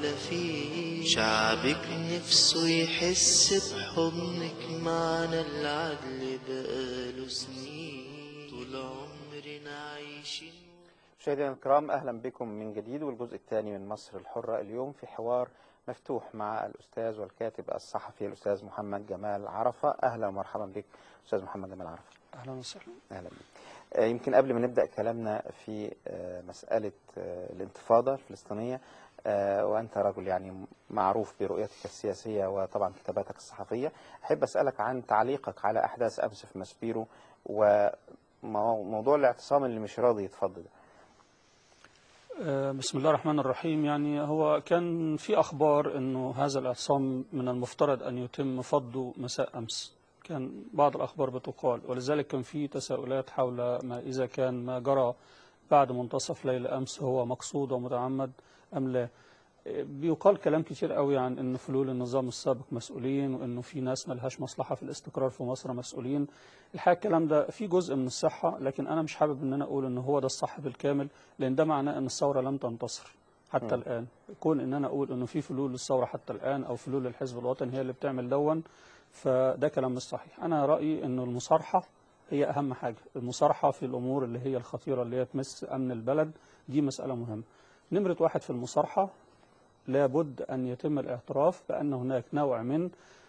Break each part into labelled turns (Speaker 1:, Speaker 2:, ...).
Speaker 1: ولا فيه. شعبك نفسه يحس بحضنك، معنا العدل بقاله سنين، طول عمرنا عايشين.
Speaker 2: مشاهدينا الكرام، أهلا بكم من جديد والجزء الثاني من مصر الحرة. اليوم في حوار مفتوح مع الأستاذ والكاتب الصحفي الأستاذ محمد جمال عرفة. أهلا ومرحبا بك أستاذ محمد جمال عرفة.
Speaker 3: أهلا وسهلا.
Speaker 2: أهلا بك. يمكن قبل ما نبدأ كلامنا في مسألة الانتفاضة الفلسطينية، وأنت رجل يعني معروف برؤيتك السياسية وطبعا كتاباتك الصحفية، أحب أسألك عن تعليقك على أحداث أمس في ماسبيرو وموضوع الاعتصام اللي مش راضي يتفضل.
Speaker 3: بسم الله الرحمن الرحيم. يعني هو كان في أخبار أنه هذا الاعتصام من المفترض أن يتم فضه مساء أمس، كان بعض الأخبار بتقال، ولذلك كان في تساؤلات حول ما إذا كان ما جرى بعد منتصف ليل أمس هو مقصود ومتعمد أم لا. بيقال كلام كتير قوي عن ان فلول النظام السابق مسؤولين، وانه في ناس ملهاش مصلحه في الاستقرار في مصر مسؤولين. الحقيقه الكلام ده في جزء من الصحه، لكن انا مش حابب ان انا اقول ان هو ده الصح بالكامل، لان ده معناه ان الثوره لم تنتصر حتى الان. كون ان انا اقول انه في فلول للثوره حتى الان او فلول للحزب الوطني هي اللي بتعمل دون، فده كلام مش صحيح. انا رايي انه المصارحه هي اهم حاجه، المصارحه في الامور اللي هي الخطيره اللي هي تمس امن البلد، دي مساله مهمه. نمره واحد في المصارحه، لابد أن يتم الاعتراف بأن هناك نوع من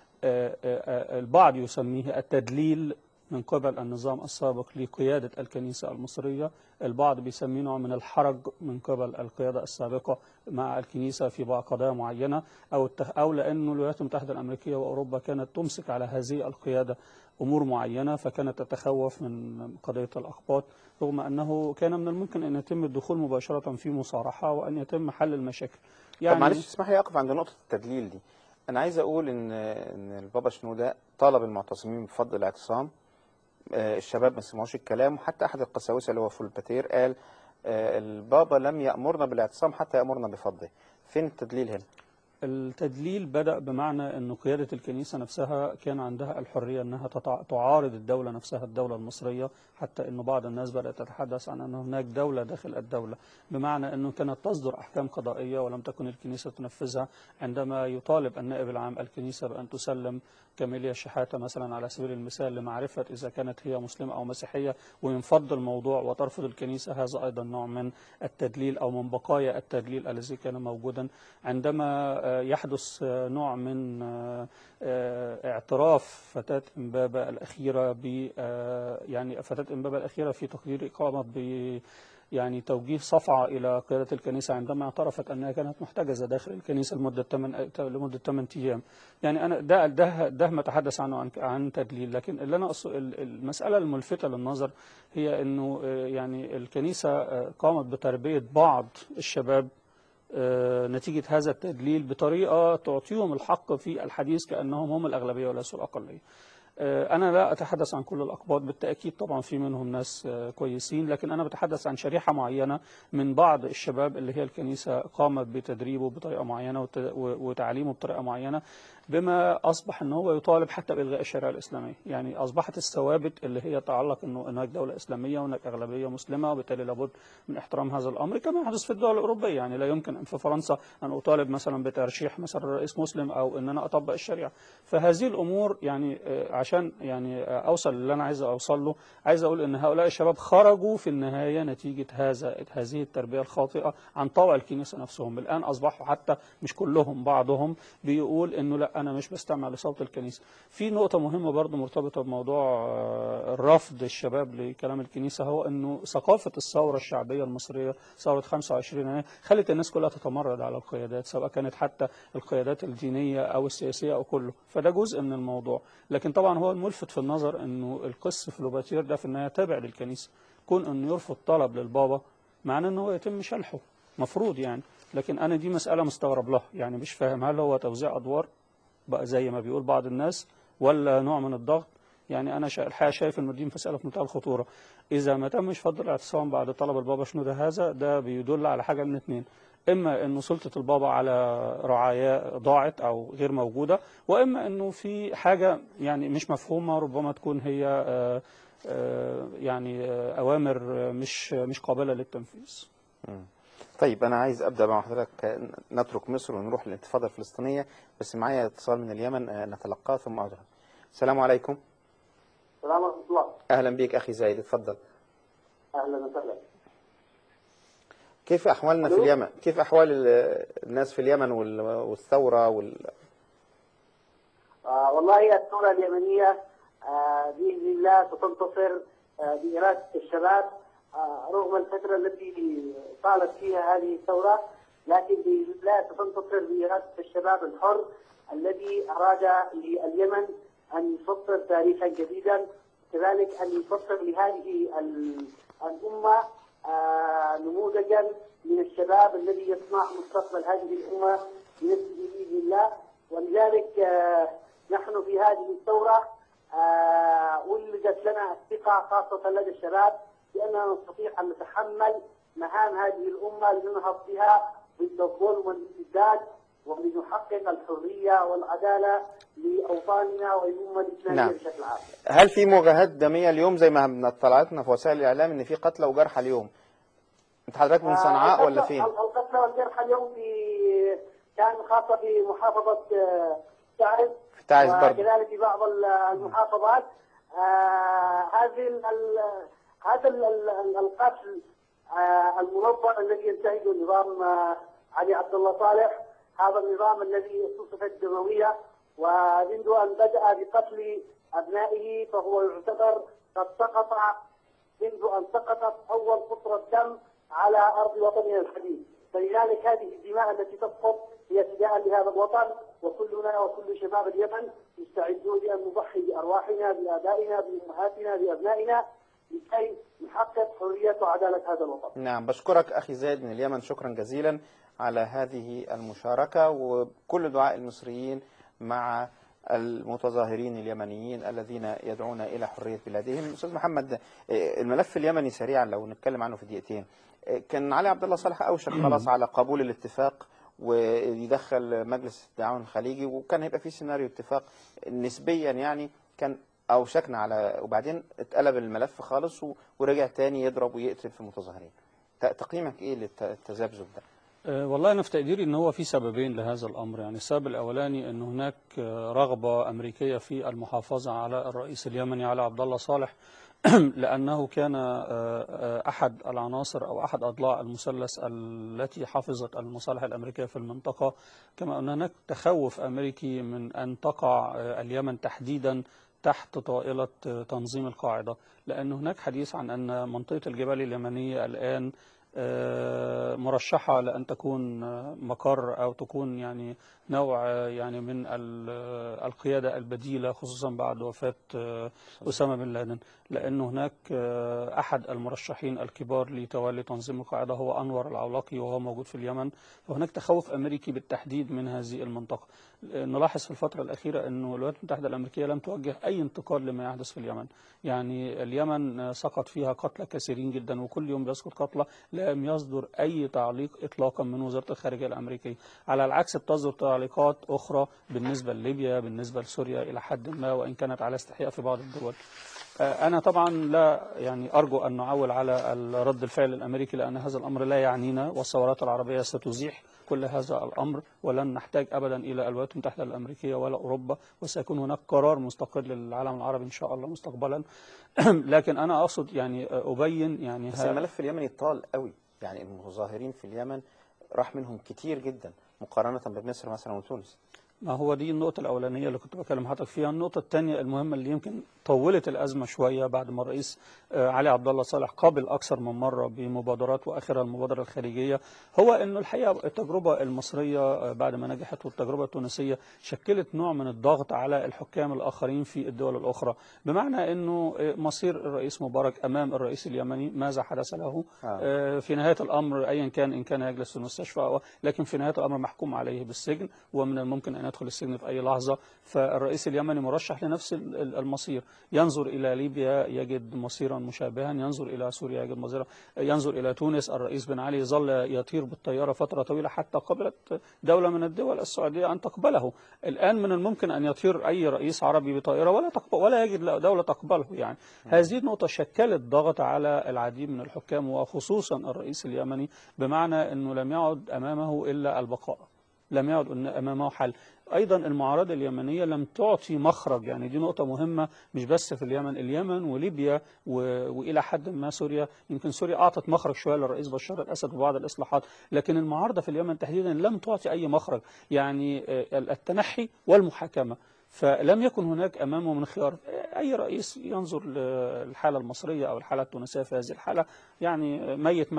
Speaker 3: البعض يسميه التدليل من قبل النظام السابق لقيادة الكنيسة المصرية، البعض بيسميه نوع من الحرج من قبل القيادة السابقة مع الكنيسة في بعض قضايا معينة، أو لأن الولايات المتحدة الأمريكية وأوروبا كانت تمسك على هذه القيادة أمور معينة، فكانت تتخوف من قضية الأقباط، رغم أنه كان من الممكن أن يتم الدخول مباشرة في مصارحة وأن يتم حل المشاكل.
Speaker 2: طب معلش اسمح لي أقف عند نقطة التدليل دي. أنا عايز أقول إن البابا شنودة طالب المعتصمين بفضل الاعتصام، الشباب ما سمعوش الكلام، وحتى أحد القساوسة اللي هو فولباتير قال البابا لم يأمرنا بالاعتصام حتى يأمرنا بفضله. فين التدليل هنا؟
Speaker 3: التدليل بدأ بمعنى أن قيادة الكنيسة نفسها كان عندها الحرية أنها تعارض الدولة نفسها، الدولة المصرية، حتى أن بعض الناس بدأت تتحدث عن أن هناك دولة داخل الدولة، بمعنى أنه كانت تصدر أحكام قضائية ولم تكن الكنيسة تنفذها. عندما يطالب النائب العام الكنيسة بأن تسلم كاميليا شحاتة مثلا على سبيل المثال لمعرفة إذا كانت هي مسلمة أو مسيحية، وينفض الموضوع وترفض الكنيسة، هذا أيضا نوع من التدليل أو من بقايا التدليل الذي كان موجودا. عندما يحدث نوع من اعتراف فتاة إمبابة الأخيرة يعني فتاة إمبابة الأخيرة في تقرير قامت يعني توجيه صفعة إلى قيادة الكنيسة عندما اعترفت أنها كانت محتجزة داخل الكنيسة لمدة 8 أيام. يعني أنا ده ما تحدث عنه عن تدليل، لكن اللي أنا المسألة الملفتة للنظر هي أنه يعني الكنيسة قامت بتربية بعض الشباب نتيجة هذا التدليل بطريقة تعطيهم الحق في الحديث كأنهم هم الأغلبية وليسوا الأقلية. أنا لا أتحدث عن كل الأقباط، بالتأكيد طبعا في منهم ناس كويسين، لكن أنا بتحدث عن شريحة معينة من بعض الشباب اللي هي الكنيسة قامت بتدريبه بطريقة معينة وتعليمه بطريقة معينة، بما أصبح أنه هو يطالب حتى بإلغاء الشريعة الإسلامية. يعني أصبحت الثوابت اللي هي تتعلق أنه هناك دولة إسلامية وهناك أغلبية مسلمة، وبالتالي لابد من احترام هذا الأمر كما يحدث في الدول الأوروبية. يعني لا يمكن في فرنسا أن أطالب مثلا بترشيح مثلا رئيس مسلم أو أن أنا أطبق الشريعة. فهذه الأمور يعني عشان يعني أوصل اللي أنا عايز أوصل له، عايز أقول أن هؤلاء الشباب خرجوا في النهاية نتيجة هذه التربية الخاطئة عن طوع الكنيسة نفسهم. الآن أصبحوا حتى مش كلهم، بعضهم بيقول أنه لا أنا مش بستمع لصوت الكنيسة. في نقطة مهمة برضو مرتبطة بموضوع الرفض الشباب لكلام الكنيسة، هو أنه ثقافة الثورة الشعبية المصرية، ثورة 25 يناير، خلت الناس كلها تتمرد على القيادات، سواء كانت حتى القيادات الدينية أو السياسية أو كله، فده جزء من الموضوع. لكن طبعا هو الملفت في النظر أنه القس فلوباتير ده في النهاية تابع للكنيسة، كون أنه يرفض طلب للبابا معناه أنه هو يتم شلحه مفروض يعني. لكن أنا دي مسألة مستغرب لها، يعني مش فاهم هل هو توزيع أدوار بقى زي ما بيقول بعض الناس ولا نوع من الضغط. يعني أنا الحقيقة شايف إن دي مسألة في منتهى الخطورة. إذا ما تمش فض الاعتصام بعد طلب البابا شنودة هذا، ده بيدل على حاجة من اثنين: إما إنه سلطة البابا على رعاياه ضاعت أو غير موجودة، وإما إنه في حاجة يعني مش مفهومة، ربما تكون هي يعني أوامر مش قابلة للتنفيذ.
Speaker 2: طيب أنا عايز أبدأ مع حضرتك، نترك مصر ونروح للانتفاضة الفلسطينية، بس معايا اتصال من اليمن نتلقاه ثم أعود. السلام عليكم.
Speaker 4: السلام ورحمة الله.
Speaker 2: أهلا بك أخي زايد، اتفضل.
Speaker 4: أهلا وسهلا.
Speaker 2: كيف أحوالنا في اليمن؟ كيف أحوال الناس في اليمن والثورة
Speaker 4: والله الثورة اليمنية بإذن الله ستنتصر بإرادة الشباب، رغم الفترة التي طالت فيها هذه الثورة، لكن بإذن الله ستنتصر بإرادة الشباب الحر الذي أراد لليمن أن يسطر تاريخا جديدا، كذلك أن يسطر لهذه الأمة نموذجا من الشباب الذي يصنع مستقبل هذه الأمة بنفسه بإذن الله. ولذلك نحن في هذه الثورة ولدت لنا الثقة خاصة لدى الشباب بأننا نستطيع أن نتحمل مهام هذه الأمة لننهض بها ضد الظلم والاستبداد ولنحقق الحرية والعدالة لأوطاننا وللأمة الإسلامية بشكل عام.
Speaker 2: هل في مواجهات دمية اليوم زي ما طلعتنا في وسائل الإعلام إن في قتلى وجرحى اليوم؟ أنت حضرتك من صنعاء ولا فين؟
Speaker 4: القتلى والجرحى اليوم كان خاصة في محافظة تعز وكذلك في بعض المحافظات. هذا القتل المنظم الذي ينتهجه نظام علي عبد الله صالح، هذا النظام الذي استصفت الدموية، ومنذ أن بدأ بقتل أبنائه فهو يعتبر قد سقط منذ أن سقطت أول قطرة دم على أرض وطننا الحديث. فلذلك هذه الدماء التي تسقط هي فداء لهذا الوطن، وكلنا وكل شباب اليمن مستعدون لأن نضحي بأرواحنا بآبائنا بأمهاتنا بأبنائنا لكي نحقق حرية وعدالة هذا الوطن.
Speaker 2: نعم، بشكرك أخي زايد من اليمن، شكرا جزيلا على هذه المشاركة، وكل دعاء المصريين مع المتظاهرين اليمنيين الذين يدعون إلى حرية بلادهم. أستاذ محمد، الملف اليمني سريعا لو نتكلم عنه في دقيقتين. كان علي عبد الله صالح أوشك خلاص على قبول الاتفاق ويدخل مجلس التعاون الخليجي، وكان هيبقى في سيناريو اتفاق نسبيا، يعني كان أوشكنا على، وبعدين اتقلب الملف خالص ورجع تاني يضرب ويقتل في المتظاهرين. تقييمك إيه للتذبذب ده؟
Speaker 3: والله أنا في تقديري أن هو في سببين لهذا الأمر. يعني السبب الأولاني أن هناك رغبة أمريكية في المحافظة على الرئيس اليمني علي عبد الله صالح لأنه كان أحد العناصر أو أحد أضلاع المثلث التي حفظت المصالح الأمريكية في المنطقة، كما أن هناك تخوف أمريكي من أن تقع اليمن تحديدا تحت طائلة تنظيم القاعدة، لأن هناك حديث عن أن منطقة الجبال اليمنية الآن مرشحة لأن تكون مقر أو تكون يعني نوع يعني من القيادة البديلة، خصوصا بعد وفاة أسامة بن لادن، لأن هناك أحد المرشحين الكبار لتولي تنظيم القاعدة هو أنور العولاقي وهو موجود في اليمن، فهناك تخوف أمريكي بالتحديد من هذه المنطقة. نلاحظ في الفترة الأخيرة أن الولايات المتحدة الأمريكية لم توجه أي انتقاد لما يحدث في اليمن. يعني اليمن سقط فيها قتلى كثيرين جدا، وكل يوم بيسقط قتلى، لم يصدر أي تعليق إطلاقا من وزارة الخارجية الأمريكية. على العكس بتصدر تعليقات أخرى بالنسبة لليبيا، بالنسبة لسوريا إلى حد ما، وإن كانت على استحياء في بعض الدول. أنا طبعا لا يعني أرجو أن نعول على رد الفعل الأمريكي، لأن هذا الأمر لا يعنينا، والثورات العربية ستزيح كل هذا الأمر، ولن نحتاج أبدا إلى الولايات المتحدة الأمريكية ولا أوروبا، وسيكون هناك قرار مستقل للعالم العربي إن شاء الله مستقبلا. لكن أنا أقصد يعني أبين يعني
Speaker 2: بس الملف اليمني طال قوي، يعني المتظاهرين في اليمن راح منهم كتير جدا مقارنة بمصر مثلا وتونس.
Speaker 3: ما هو دي النقطة الأولانية اللي كنت بكلم حضرتك فيها. النقطة الثانية المهمة اللي يمكن طولت الأزمة شوية بعد ما الرئيس علي عبد الله صالح قابل أكثر من مرة بمبادرات، وآخرها المبادرة الخارجية، هو إنه الحقيقة التجربة المصرية بعد ما نجحت والتجربة التونسية شكلت نوع من الضغط على الحكام الآخرين في الدول الأخرى، بمعنى إنه مصير الرئيس مبارك أمام الرئيس اليمني ماذا حدث له. في نهاية الأمر أيا كان، إن كان يجلس في المستشفى، لكن في نهاية الأمر محكوم عليه بالسجن، ومن الممكن أن يدخل السجن في أي لحظة. فالرئيس اليمني مرشح لنفس المصير، ينظر إلى ليبيا يجد مصيرا مشابها، ينظر إلى سوريا يجد مصيرا، ينظر إلى تونس. الرئيس بن علي ظل يطير بالطيارة فترة طويلة حتى قبلت دولة من الدول السعودية أن تقبله. الآن من الممكن أن يطير أي رئيس عربي بطائرة ولا يجد دولة تقبله. يعني هذه النقطة شكلت ضغط على العديد من الحكام وخصوصا الرئيس اليمني، بمعنى أنه لم يعد أمامه إلا البقاء، لم يعد أمامه حل. أيضا المعارضة اليمنية لم تعطي مخرج، يعني دي نقطة مهمة مش بس في اليمن وليبيا وإلى حد ما سوريا. يمكن سوريا أعطت مخرج شوية للرئيس بشار الأسد وبعض الإصلاحات، لكن المعارضة في اليمن تحديدا لم تعطي أي مخرج، يعني التنحي والمحاكمة. فلم يكن هناك أمامه من خيار. أي رئيس ينظر للحالة المصرية أو الحالة التونسية في هذه الحالة، يعني ميت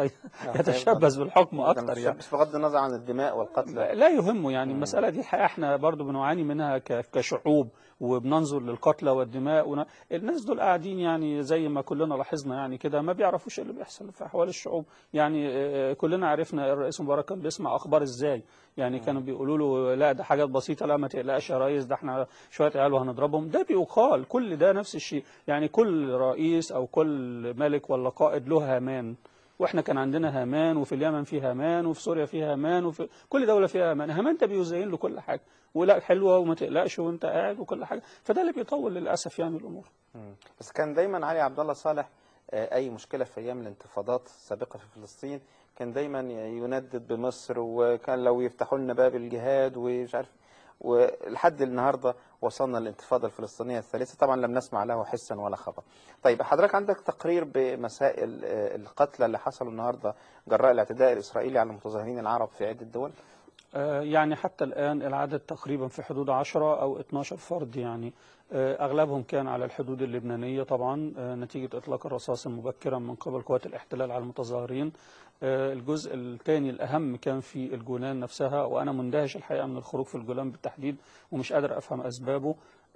Speaker 3: فيتشبث بالحكم أكثر. يعني
Speaker 2: بغض النظر عن الدماء والقتل
Speaker 3: لا يهمه. يعني المسألة دي حقيقة احنا برضو بنعاني منها كشعوب، وبننظر للقتلى والدماء الناس دول قاعدين يعني زي ما كلنا لاحظنا يعني كده، ما بيعرفوش اللي بيحصل في أحوال الشعوب. يعني كلنا عرفنا الرئيس مبارك كان بيسمع أخبار إزاي. يعني كانوا بيقولوا له لا ده حاجات بسيطة، لا ما تقلقش يا ريس، ده احنا شوية عيال وهنضربهم. ده بيقال كل ده نفس الشيء. يعني كل رئيس أو كل ملك ولا قائد له هامان، واحنا كان عندنا هامان، وفي اليمن في هامان، وفي سوريا في هامان، وفي كل دولة فيها هامان. هامان ده بيزين له كل حاجة، ولا حلوة وما تقلقش وانت قاعد وكل حاجة. فده اللي بيطول للأسف يعني الأمور.
Speaker 2: بس كان دايما علي عبد الله صالح أي مشكلة في أيام الانتفاضات السابقة في فلسطين كان دايما يندد بمصر، وكان لو يفتحوا لنا باب الجهاد ومش عارف. ولحد النهارده وصلنا للانتفاضة الفلسطينية الثالثة، طبعا لم نسمع له حسا ولا خبر. طيب حضرتك عندك تقرير بمسائل القتلى اللي حصلوا النهارده جراء الاعتداء الإسرائيلي على المتظاهرين العرب في عدة دول؟
Speaker 3: يعني حتى الآن العدد تقريبا في حدود 10 أو 12 فرد. يعني أغلبهم كان على الحدود اللبنانية طبعا نتيجة إطلاق الرصاص مبكرا من قبل قوات الاحتلال على المتظاهرين. الجزء الثاني الأهم كان في الجولان نفسها، وأنا مندهش الحقيقة من الخروج في الجولان بالتحديد ومش قادر أفهم أسبابه.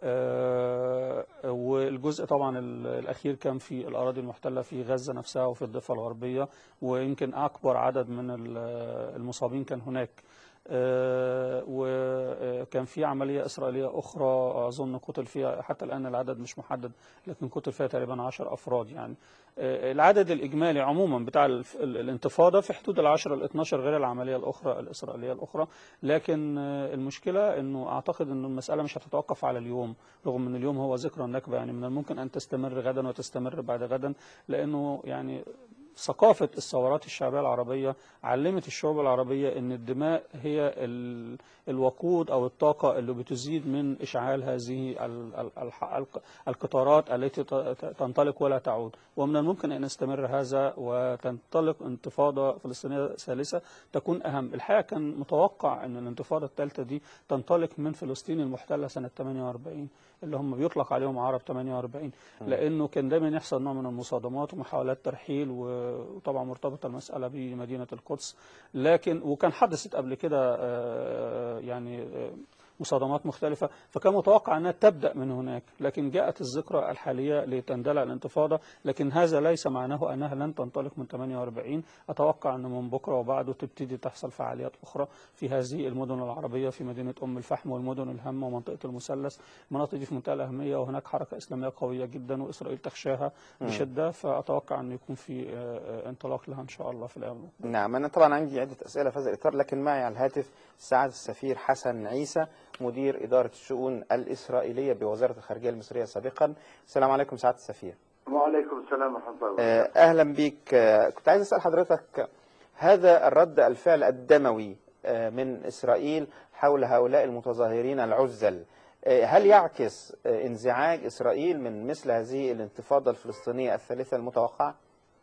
Speaker 3: والجزء طبعا الأخير كان في الأراضي المحتلة في غزة نفسها وفي الضفة الغربية، ويمكن أكبر عدد من المصابين كان هناك. وكان في عملية إسرائيلية أخرى أظن قتل فيها، حتى الآن العدد مش محدد، لكن قتل فيها تقريبا 10 أفراد. يعني العدد الإجمالي عموما بتاع الانتفاضة في حدود 10 ل 12 غير العملية الأخرى الإسرائيلية الأخرى. لكن المشكلة أنه أعتقد أن المسألة مش هتتوقف على اليوم، رغم أن اليوم هو ذكرى النكبة. يعني من الممكن أن تستمر غدا وتستمر بعد غدا، لأنه يعني ثقافة الثورات الشعبية العربية علمت الشعوب العربية أن الدماء هي الوقود أو الطاقة اللي بتزيد من إشعال هذه القطارات التي تنطلق ولا تعود. ومن الممكن أن يستمر هذا وتنطلق انتفاضة فلسطينية ثالثة تكون أهم. الحقيقة كان متوقع أن الانتفاضة الثالثة دي تنطلق من فلسطين المحتلة سنة 48 اللي هم بيطلق عليهم عرب 48، لأنه كان دايما يحصل نوع من المصادمات ومحاولات ترحيل، وطبعا مرتبطة المسألة بمدينة القدس. لكن وكان حدثت قبل كده يعني مصادمات مختلفة، فكان متوقع أنها تبدأ من هناك. لكن جاءت الذكرى الحالية لتندلع الانتفاضة، لكن هذا ليس معناه أنها لن تنطلق من 48. أتوقع أن من بكرة وبعده تبتدي تحصل فعاليات أخرى في هذه المدن العربية، في مدينة أم الفحم والمدن الهامة ومنطقة المثلث. المناطق دي في منتهى الأهمية، وهناك حركة إسلامية قوية جدا وإسرائيل تخشاها بشدة، فأتوقع أن يكون في انطلاق لها إن شاء الله في الأيام.
Speaker 2: نعم، أنا طبعا عندي عدة أسئلة في هذا الإطار، لكن معي على الهاتف سعادة السفير حسن عيسى مدير إدارة الشؤون الإسرائيلية بوزارة الخارجية المصرية سابقا. السلام عليكم سعادة السفير.
Speaker 5: وعليكم السلام ورحمة الله وبركاته.
Speaker 2: أهلا بك. كنت عايز أسأل حضرتك، هذا الرد الفعل الدموي من إسرائيل حول هؤلاء المتظاهرين العزل، هل يعكس انزعاج إسرائيل من مثل هذه الانتفاضة الفلسطينية الثالثة المتوقعة؟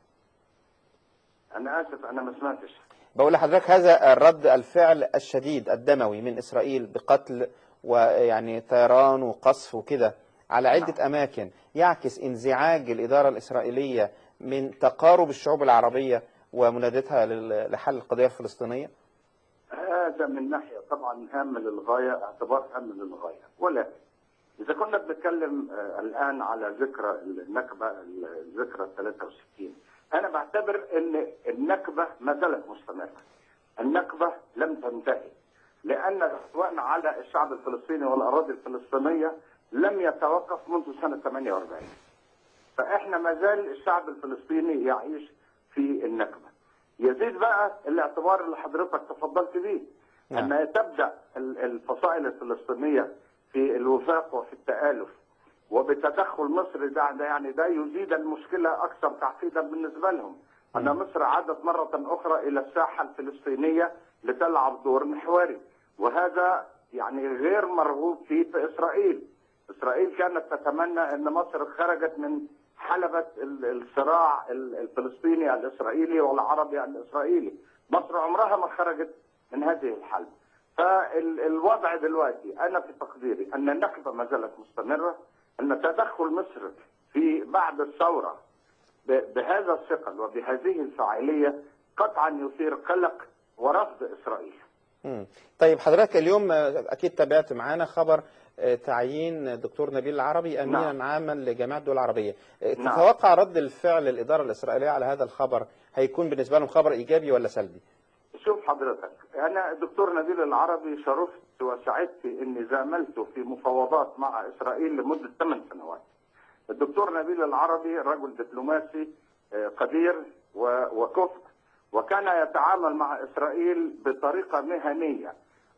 Speaker 5: أنا آسف أنا ما سمعتش.
Speaker 2: بقول لحضرتك هذا الرد الفعل الشديد الدموي من إسرائيل بقتل ويعني طيران وقصف وكده على عدة أماكن، يعكس انزعاج الإدارة الإسرائيلية من تقارب الشعوب العربية ومنادتها لحل القضية الفلسطينية؟
Speaker 5: هذا من ناحية طبعا هام للغاية، اعتبار هام للغاية، ولكن إذا كنا بنتكلم الآن على ذكرى النكبة، الذكرى 63، أنا بعتبر أن النكبة ما زالت مستمرة. النكبة لم تنتهي. لأن العدوان على الشعب الفلسطيني والأراضي الفلسطينية لم يتوقف منذ سنة 48. فإحنا ما زال الشعب الفلسطيني يعيش في النكبة. يزيد بقى الاعتبار اللي حضرتك تفضلت به، أن تبدأ الفصائل الفلسطينية في الوفاق وفي التآلف وبتدخل مصر، ده يزيد المشكلة أكثر تعقيدا بالنسبة لهم. أن مصر عادت مرة أخرى إلى الساحة الفلسطينية لتلعب دور محوري، وهذا يعني غير مرغوب فيه في إسرائيل. إسرائيل كانت تتمنى أن مصر خرجت من حلبة الصراع الفلسطيني الإسرائيلي والعربي الإسرائيلي. مصر عمرها ما خرجت من هذه الحلبة. فالوضع دلوقتي أنا في تقديري أن النكبة ما زالت مستمرة، أن تدخل مصر في بعد الثورة بهذا الثقل وبهذه الفاعلية قطعا يثير قلق ورفض إسرائيل.
Speaker 2: طيب حضرتك اليوم أكيد تابعت معانا خبر تعيين الدكتور نبيل العربي أمينا عاما لجامعة الدول العربية. تتوقع رد الفعل الإدارة الإسرائيلية على هذا الخبر هيكون بالنسبة لهم خبر إيجابي ولا سلبي؟
Speaker 5: شوف حضرتك، أنا الدكتور نبيل العربي شرفت وسعدت إني زاملته في مفاوضات مع إسرائيل لمدة 8 سنوات. الدكتور نبيل العربي رجل دبلوماسي قدير وكفء، وكان يتعامل مع إسرائيل بطريقة مهنية،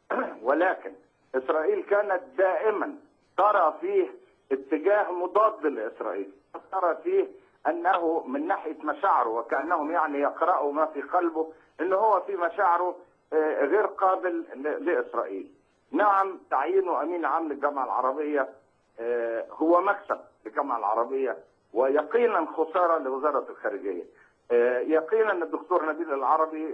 Speaker 5: ولكن إسرائيل كانت دائما ترى فيه اتجاه مضاد لإسرائيل، ترى فيه أنه من ناحية مشاعره وكأنهم يعني يقرأوا ما في قلبه، أنه هو في مشاعره غير قابل لإسرائيل. نعم، تعيينه أمين عام للجامعة العربية هو مكسب للجامعة العربية، ويقينا خسارة لوزارة الخارجية. يقينا الدكتور نبيل العربي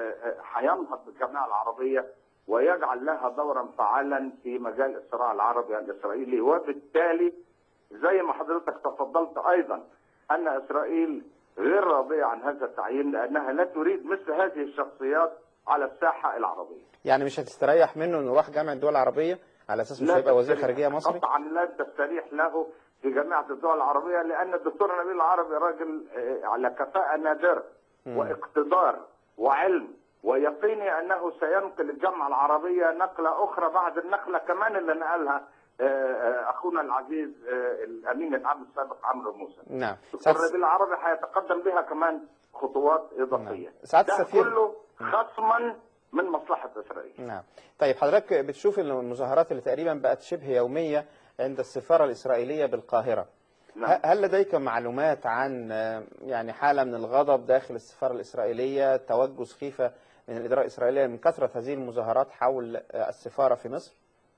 Speaker 5: هينهض بالجامعة العربية ويجعل لها دورا فعالا في مجال الصراع العربي الإسرائيلي، وبالتالي زي ما حضرتك تفضلت أيضا أن إسرائيل غير راضية عن هذا التعيين، لأنها لا تريد مثل هذه الشخصيات على الساحة العربية.
Speaker 2: يعني مش هتستريح منه انه راح جامعة الدول العربية على اساس مش هيبقى وزير خارجية مصري؟
Speaker 5: قطعا لا تستريح له في جامعة الدول العربية، لأن الدكتور نبيل العربي راجل على كفاءة نادرة واقتدار وعلم، ويقيني أنه سينقل الجامعة العربية نقلة أخرى بعد النقلة كمان اللي نقلها أخونا العزيز الأمين العام السابق عمرو موسى.
Speaker 2: نعم.
Speaker 5: الدكتور نبيل العربي هيتقدم بها كمان خطوات إضافية.
Speaker 2: نعم. سعادة السفير،
Speaker 5: كله خصما من مصلحة إسرائيل.
Speaker 2: نعم. طيب حضرتك بتشوف ان المظاهرات اللي تقريبا بقت شبه يومية عند السفارة الإسرائيلية بالقاهرة،
Speaker 5: نعم.
Speaker 2: هل لديك معلومات عن يعني حالة من الغضب داخل السفارة الإسرائيلية، توجه سخيفة من الإدارة الإسرائيلية من كثرة هذه المظاهرات حول السفارة في مصر؟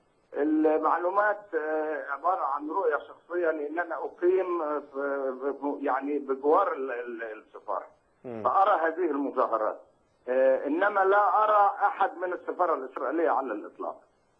Speaker 5: المعلومات عبارة عن رؤية شخصية، لأن أنا أقيم يعني بجوار السفارة، فأرى هذه المظاهرات، إنما لا أرى أحد من السفارة الإسرائيلية على الإطلاق.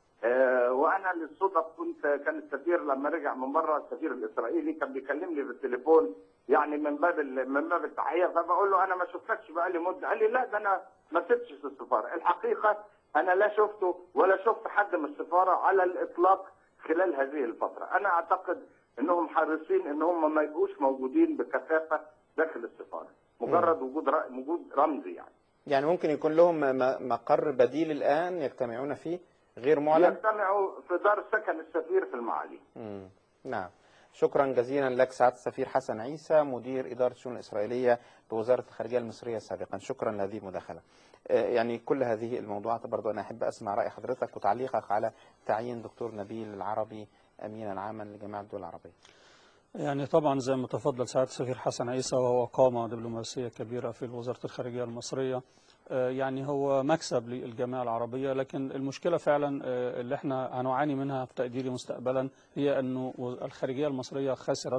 Speaker 5: وأنا للصدف كان السفير لما رجع من بره، السفير الإسرائيلي كان بيكلمني بالتليفون يعني من باب التحية، فبقول له أنا ما شفتكش بقالي مدة. قال لي لا، ده أنا ما سبتش السفارة. الحقيقة أنا لا شفته ولا شفت حد من السفارة على الإطلاق خلال هذه الفترة. أنا أعتقد أنهم حريصين أنهم ما يبقوش موجودين بكثافة داخل السفارة، مجرد وجود رمزي
Speaker 2: يعني ممكن يكون لهم مقر بديل الآن يجتمعون فيه غير معلن؟
Speaker 5: يجتمعوا في دار سكن السفير في المعالي.
Speaker 2: نعم. شكرا جزيلا لك سعادة السفير حسن عيسى، مدير إدارة الشؤون الإسرائيلية بوزارة الخارجية المصرية سابقا. شكرا لهذه المداخلة. يعني كل هذه الموضوعات برضو أنا أحب أسمع رأي حضرتك وتعليقك على تعيين دكتور نبيل العربي أمينا عاما لجامعة الدول العربية.
Speaker 3: يعني طبعا زي ما تفضل سعادة السفير حسن عيسى، وهو قامة دبلوماسية كبيرة في وزارة الخارجية المصرية، يعني هو مكسب للجامعة العربية. لكن المشكلة فعلا اللي احنا هنعاني منها في تقديري مستقبلا هي أنه الخارجية المصرية خسرت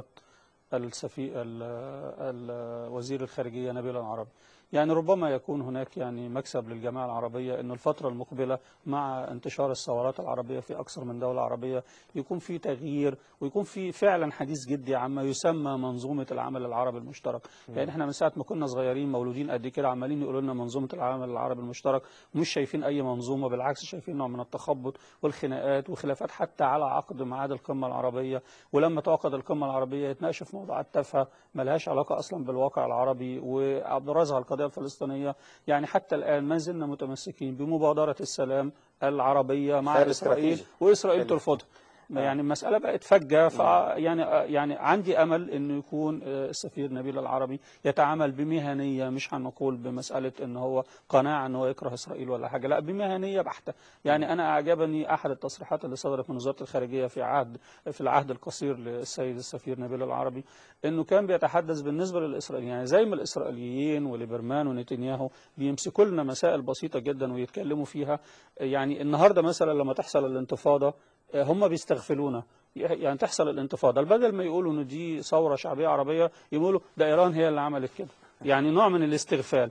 Speaker 3: وزير الخارجية نبيل العربي. يعني ربما يكون هناك يعني مكسب للجامعة العربية أن الفترة المقبلة مع انتشار الثورات العربية في أكثر من دولة عربية يكون في تغيير، ويكون في فعلا حديث جدي عما يسمى منظومة العمل العربي المشترك. يعني احنا من ساعة ما كنا صغيرين مولودين قد كده عمالين يقولوا لنا منظومة العمل العربي المشترك، ومش شايفين أي منظومة، بالعكس شايفين نوع من التخبط والخناقات وخلافات حتى على عقد ميعاد القمة العربية. ولما تعقد القمة العربية يتناقش في موضوعات تافهة ملهاش علاقة أصلا بالواقع العربي وأبرزها القضية الفلسطينية. يعني حتى الآن ما زلنا متمسكين بمبادرة السلام العربية مع
Speaker 2: خيار
Speaker 3: إسرائيل
Speaker 2: استراتيجي.
Speaker 3: وإسرائيل
Speaker 2: حلو.
Speaker 3: ترفضها. يعني المسألة بقت فجة. يعني عندي أمل إنه يكون السفير نبيل العربي يتعامل بمهنية، مش هنقول بمسألة إن هو قناعة إن هو يكره إسرائيل ولا حاجة، لا، بمهنية بحتة. يعني أنا أعجبني أحد التصريحات اللي صدرت من وزارة الخارجية في العهد القصير للسيد السفير نبيل العربي، إنه كان بيتحدث بالنسبة للإسرائيليين، يعني زي ما الإسرائيليين وليبرمان ونتنياهو بيمسكوا لنا مسائل بسيطة جدا ويتكلموا فيها. يعني النهارده مثلا لما تحصل الانتفاضة هم بيستغفلونا. يعني تحصل الانتفاضة، بدل ما يقولوا ان دي ثورة شعبية عربية يقولوا ده ايران هي اللي عملت كده. يعني نوع من الاستغفال.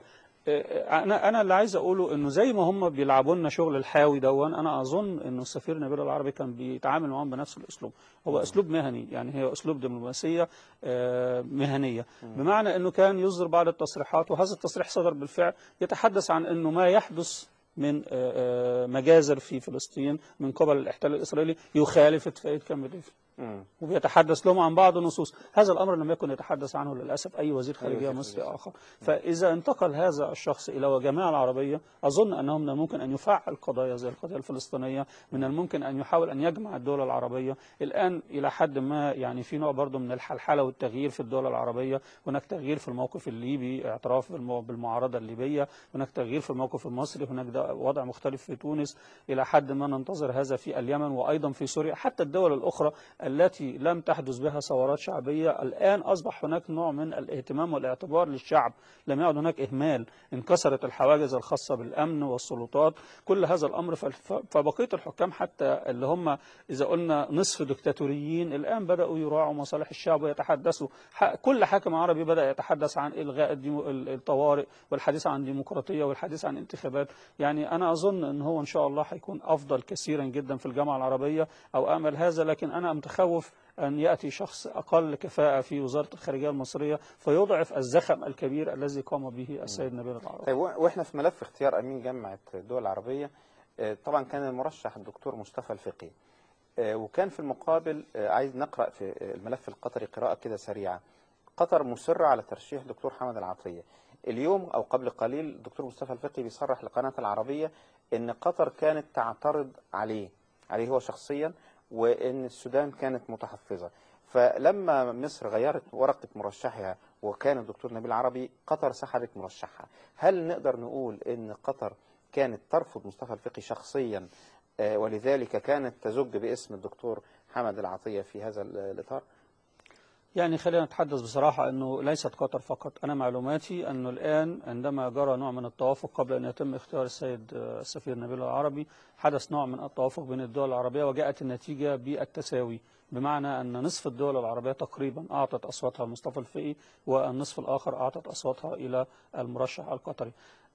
Speaker 3: انا اللي عايز اقوله انه زي ما هم بيلعبوا لنا شغل الحاوي انا اظن انه السفير نبيل العربي كان بيتعامل معاهم بنفس الاسلوب. هو اسلوب مهني، يعني هي اسلوب دبلوماسية مهنية، بمعنى انه كان يصدر بعض التصريحات، وهذا التصريح صدر بالفعل يتحدث عن انه ما يحدث من مجازر في فلسطين من قبل الاحتلال الإسرائيلي يخالف اتفاقية كامب ديفيد، وبيتحدث لهم عن بعض النصوص. هذا الأمر لم يكن يتحدث عنه للأسف أي وزير خارجية مصري آخر. فإذا انتقل هذا الشخص إلى الجماعة العربية، أظن أنه من الممكن أن يفعل قضايا زي القضية الفلسطينية، من الممكن أن يحاول أن يجمع الدول العربية. الآن إلى حد ما يعني في نوع برضه من الحلحلة والتغيير في الدول العربية. هناك تغيير في الموقف الليبي، اعتراف بالمعارضة الليبية، هناك تغيير في الموقف المصري، هناك وضع مختلف في تونس، إلى حد ما ننتظر هذا في اليمن وأيضا في سوريا. حتى الدول الأخرى التي لم تحدث بها ثورات شعبية الآن أصبح هناك نوع من الاهتمام والاعتبار للشعب، لم يعد هناك إهمال، انكسرت الحواجز الخاصة بالأمن والسلطات، كل هذا الأمر. فبقية الحكام حتى اللي هم إذا قلنا نصف دكتاتوريين الآن بدأوا يراعوا مصالح الشعب ويتحدثوا. كل حاكم عربي بدأ يتحدث عن إلغاء الطوارئ والحديث عن ديمقراطية والحديث عن انتخابات. يعني أنا أظن أن هو إن شاء الله هيكون أفضل كثيرا جدا في الجامعة العربية، أو أمل هذا. لكن أنا متخوف أن يأتي شخص أقل كفاءة في وزارة الخارجية المصرية فيضعف الزخم الكبير الذي قام به السيد نبيل العربي.
Speaker 2: طيب، وإحنا في ملف اختيار أمين جامعة الدول العربية، طبعا كان المرشح الدكتور مصطفى الفقي، وكان في المقابل عايز نقرأ في الملف القطري قراءة كده سريعة. قطر مصرة على ترشيح دكتور حمد العطية. اليوم أو قبل قليل الدكتور مصطفى الفقي بيصرح لقناة العربية أن قطر كانت تعترض عليه هو شخصيا، وأن السودان كانت متحفظة. فلما مصر غيرت ورقة مرشحها وكان الدكتور نبيل العربي، قطر سحبت مرشحها. هل نقدر نقول أن قطر كانت ترفض مصطفى الفقي شخصيا، ولذلك كانت تزج باسم الدكتور حمد العطية في هذا الإطار؟
Speaker 3: يعني خلينا نتحدث بصراحة أنه ليست قطر فقط. أنا معلوماتي أنه الآن عندما جرى نوع من التوافق قبل أن يتم اختيار السيد السفير نبيل العربي، حدث نوع من التوافق بين الدول العربية وجاءت النتيجة بالتساوي، بمعنى أن نصف الدول العربية تقريبا أعطت أصواتها لمصطفى الفقي، والنصف الآخر أعطت أصواتها إلى المرشح القطري.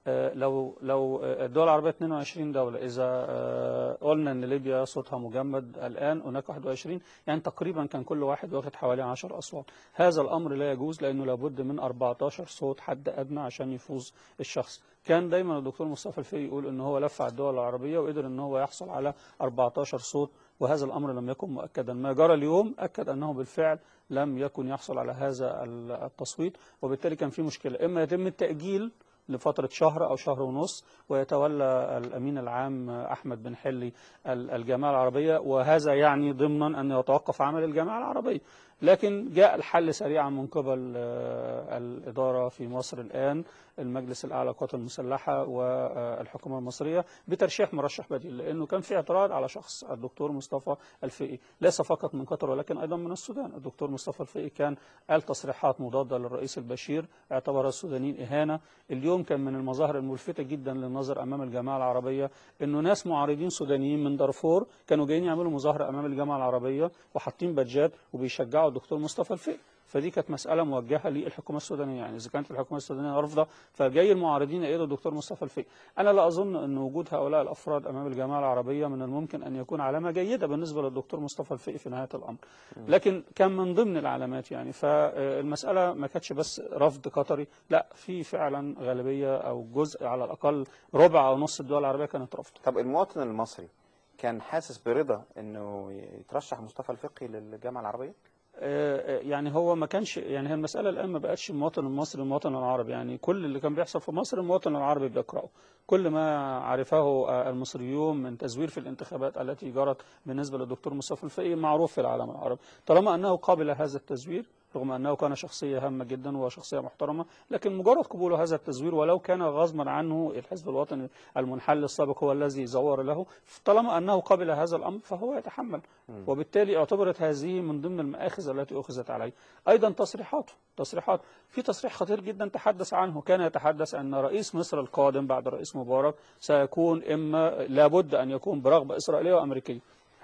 Speaker 3: لو الدول العربية 22 دولة، إذا قلنا أن ليبيا صوتها مجمد الآن هناك 21، يعني تقريبا كان كل واحد واخد حوالي 10 أصوات. هذا الأمر لا يجوز، لأنه لابد من 14 صوت حد أدنى عشان يفوز الشخص. كان دايما الدكتور مصطفى الفقي يقول أنه هو لف على الدول العربية وقدر أنه هو يحصل على 14 صوت، وهذا الأمر لم يكن مؤكدا. ما جرى اليوم أكد أنه بالفعل لم يكن يحصل على هذا التصويت، وبالتالي كان في مشكلة. إما يتم التأجيل لفترة شهر أو شهر ونص ويتولى الأمين العام أحمد بن حلي الجامعة العربية، وهذا يعني ضمنا أن يتوقف عمل الجامعة العربية. لكن جاء الحل سريعا من قبل الإدارة في مصر الآن، المجلس الأعلى للقوات المسلحة والحكومة المصرية، بترشيح مرشح بديل، لأنه كان في اعتراض على شخص الدكتور مصطفى الفقي، ليس فقط من قطر ولكن أيضا من السودان. الدكتور مصطفى الفقي كان قال تصريحات مضادة للرئيس البشير، اعتبر السودانيين إهانة. اليوم كان من المظاهر الملفتة جدا للنظر أمام الجامعة العربية أنه ناس معارضين سودانيين من دارفور كانوا جايين يعملوا مظاهرة أمام الجامعة العربية وحاطين بادجات وبيشجعوا الدكتور مصطفى الفقي. فدي كانت مسألة موجهة للحكومة السودانية، يعني إذا كانت الحكومة السودانية رافضة فجاي المعارضين يأيدوا الدكتور مصطفى الفقي. أنا لا أظن أن وجود هؤلاء الأفراد أمام الجامعة العربية من الممكن أن يكون علامة جيدة بالنسبة للدكتور مصطفى الفقي في نهاية الأمر، لكن كان من ضمن العلامات. يعني فالمسألة ما كانتش بس رفض قطري، لا، في فعلا غالبية أو جزء على الأقل ربع أو نص الدول العربية كانت رفض.
Speaker 2: طب المواطن المصري كان حاسس برضا أنه يترشح مصطفى الفقي للجامعة العربية؟
Speaker 3: يعني هو ما كانش، يعني هي المسألة الآن ما بقتش المواطن المصري المواطن العربي، يعني كل اللي كان بيحصل في مصر المواطن العربي بيقرأه. كل ما عرفه المصريون من تزوير في الانتخابات التي جرت بالنسبة للدكتور مصطفى الفقي معروف في العالم العربي، طالما أنه قابل هذا التزوير رغم أنه كان شخصية هامة جدا وشخصية محترمة، لكن مجرد قبوله هذا التزوير ولو كان غصبا عنه الحزب الوطني المنحل السابق هو الذي زور له، طالما أنه قبل هذا الأمر فهو يتحمل، وبالتالي اعتبرت هذه من ضمن المآخذ التي أخذت عليه. أيضا تصريحات في تصريح خطير جدا تحدث عنه، كان يتحدث أن رئيس مصر القادم بعد الرئيس مبارك سيكون إما لابد أن يكون برغبة إسرائيلية وأمريكية.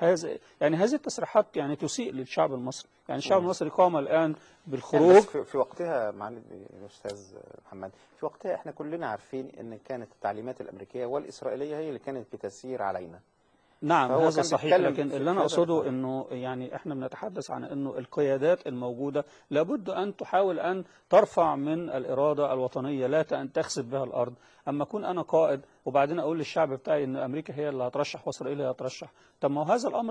Speaker 3: هذه التصريحات يعني تسيء للشعب المصري، يعني الشعب المصري قام الآن بالخروج.
Speaker 2: يعني بس في وقتها معالي الأستاذ محمد، في وقتها احنا كلنا عارفين ان كانت التعليمات الأمريكية والإسرائيلية هي اللي كانت بتسير علينا.
Speaker 3: نعم هذا صحيح، لكن اللي أنا
Speaker 2: هذا
Speaker 3: أقصده أنه يعني إحنا بنتحدث عن أنه القيادات الموجودة لابد أن تحاول أن ترفع من الإرادة الوطنية لا أن تخسف بها الأرض. أما أكون أنا قائد وبعدين أقول للشعب بتاعي أن أمريكا هي اللي هترشح وإسرائيل هي هترشح، طب ما هو هذا الأمر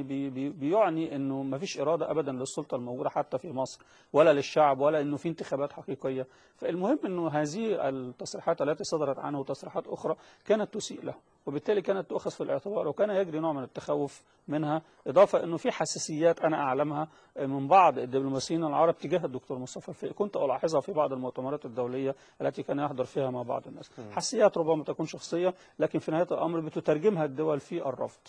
Speaker 3: بيعني أنه ما فيش إرادة أبدا للسلطة الموجودة حتى في مصر ولا للشعب ولا أنه في انتخابات حقيقية. فالمهم أنه هذه التصريحات التي صدرت عنه وتصريحات أخرى كانت تسيء له، وبالتالي كانت تؤخذ في الاعتبار، وكان يجري نوع من التخوف منها، إضافة أنه في حساسيات أنا أعلمها من بعض الدبلوماسيين العرب تجاه الدكتور مصطفى الفقي، كنت ألاحظها في بعض المؤتمرات الدولية التي كان يحضر فيها مع بعض الناس. حساسيات ربما تكون شخصية، لكن في نهاية الأمر بتترجمها الدول في الرفض.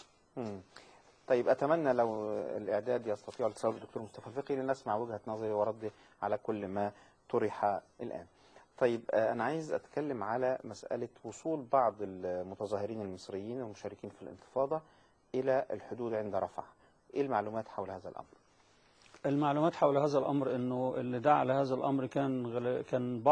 Speaker 2: طيب أتمنى لو الإعداد يستطيع الاتصال بالدكتور مصطفى الفقي لنسمع وجهة نظري وردي على كل ما طرح الآن. طيب أنا عايز أتكلم على مسألة وصول بعض المتظاهرين المصريين والمشاركين في الانتفاضة إلى الحدود عند رفح. إيه المعلومات حول هذا الأمر؟
Speaker 3: المعلومات حول هذا الأمر أنه اللي دعا لهذا الأمر كان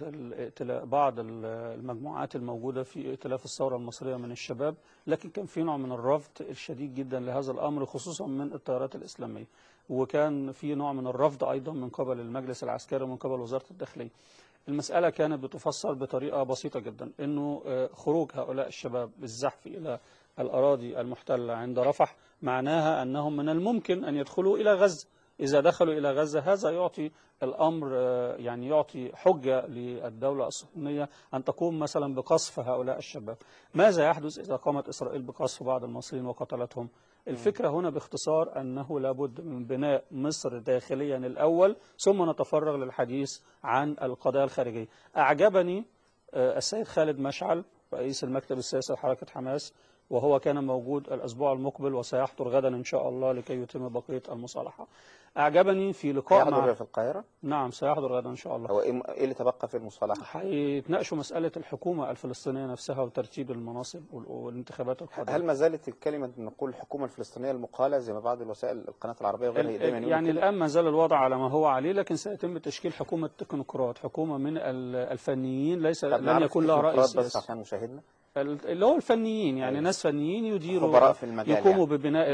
Speaker 3: بعض المجموعات الموجودة في ائتلاف الثورة المصرية من الشباب، لكن كان في نوع من الرفض الشديد جدا لهذا الأمر خصوصا من التيارات الإسلامية، وكان في نوع من الرفض أيضا من قبل المجلس العسكري ومن قبل وزارة الداخلية. المسألة كانت بتفسر بطريقة بسيطة جدا، أنه خروج هؤلاء الشباب بالزحف إلى الأراضي المحتلة عند رفح معناها أنهم من الممكن أن يدخلوا إلى غزة. إذا دخلوا إلى غزة هذا يعطي الأمر يعني يعطي حجة للدولة الصهيونية أن تقوم مثلا بقصف هؤلاء الشباب. ماذا يحدث إذا قامت إسرائيل بقصف بعض المصريين وقتلتهم؟ الفكرة هنا باختصار أنه لابد من بناء مصر داخليا الأول ثم نتفرغ للحديث عن القضايا الخارجية. أعجبني السيد خالد مشعل رئيس المكتب السياسي لحركة حماس، وهو كان موجود الأسبوع المقبل وسيحضر غدا إن شاء الله لكي يتم بقية المصالحة. أعجبني في لقاء مع
Speaker 2: في القاهرة؟
Speaker 3: نعم سيحضر غدا إن شاء الله.
Speaker 2: هو إيه اللي تبقى في المصالحة؟
Speaker 3: هيتناقشوا مسألة الحكومة الفلسطينية نفسها وترتيب المناصب والانتخابات القادمة.
Speaker 2: هل ما زالت الكلمة نقول الحكومة الفلسطينية المقالة زي ما بعض الوسائل القناة العربية وغيرها دايما
Speaker 3: يعني الآن ما زال الوضع على ما هو عليه، لكن سيتم تشكيل حكومة تكنوقراط، حكومة من الفنيين لن يكون لها رئيس سياسي.
Speaker 2: بس عشان مشاهدنا
Speaker 3: اللي هو الفنيين، يعني ناس فنيين يديروا
Speaker 2: خبراء في المجال،
Speaker 3: يقوموا ببناء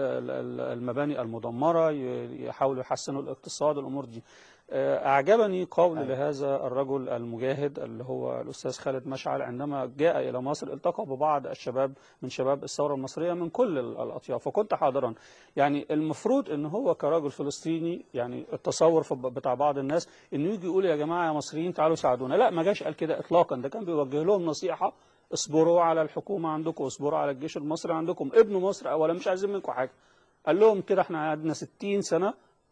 Speaker 3: المباني المدمرة، يحاولوا يحسنوا الاقتصاد، الأمور دي. أعجبني قول لهذا الرجل المجاهد اللي هو الأستاذ خالد مشعل عندما جاء إلى مصر التقى ببعض الشباب من شباب الثورة المصرية من كل الأطياف، وكنت حاضرا. يعني المفروض أن هو كرجل فلسطيني، يعني التصور بتاع بعض الناس أنه يجي يقول يا جماعة يا مصريين تعالوا ساعدونا، لا ما جاش قال كده إطلاقا، ده كان بيوجه لهم نصيحة: اصبروا على الحكومة عندكم، اصبروا على الجيش المصري عندكم، ابنوا مصر أولا، مش عايزين منكم حاجة. قال لهم كده احنا قعدنا 60 سنة